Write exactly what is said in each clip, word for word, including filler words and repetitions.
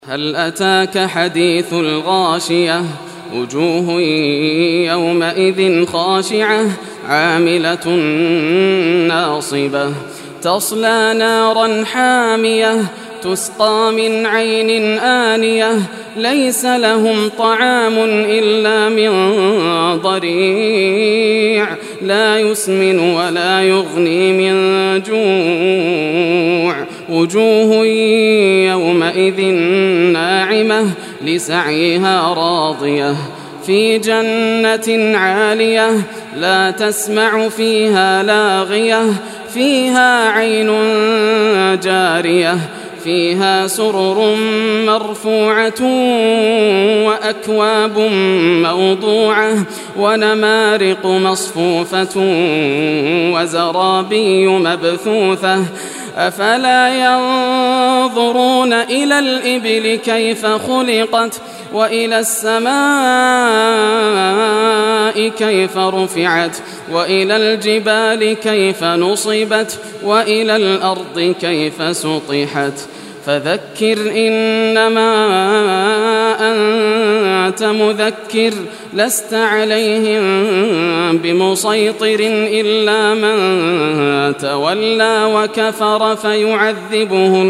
هل أتاك حديث الغاشية وجوه يومئذ خاشعة عاملة ناصبة تصلى نارا حامية تسقى من عين آنية ليس لهم طعام إلا من ضريع لا يسمن ولا يغني من جوع وجوه يومئذ ناعمة لسعيها راضية في جنة عالية لا تسمع فيها لاغية فيها عين جارية فيها سرر مرفوعة وأكواب موضوعة ونمارق مصفوفة وزرابي مبثوثة أفلا ينظرون إلى الإبل كيف خلقت وإلى السماء كيف رفعت وإلى الجبال كيف نصبت وإلى الأرض كيف سطحت فذكر إنما أنت مذكر لست عليهم بمسيطر إلا من تولى وكفر فيعذبه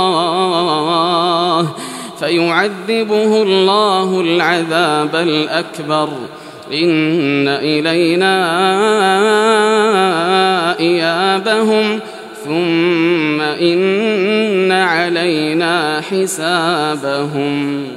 الله فيعذبه الله العذاب الأكبر إن إلينا إيابهم ثم إن علينا حسابهم.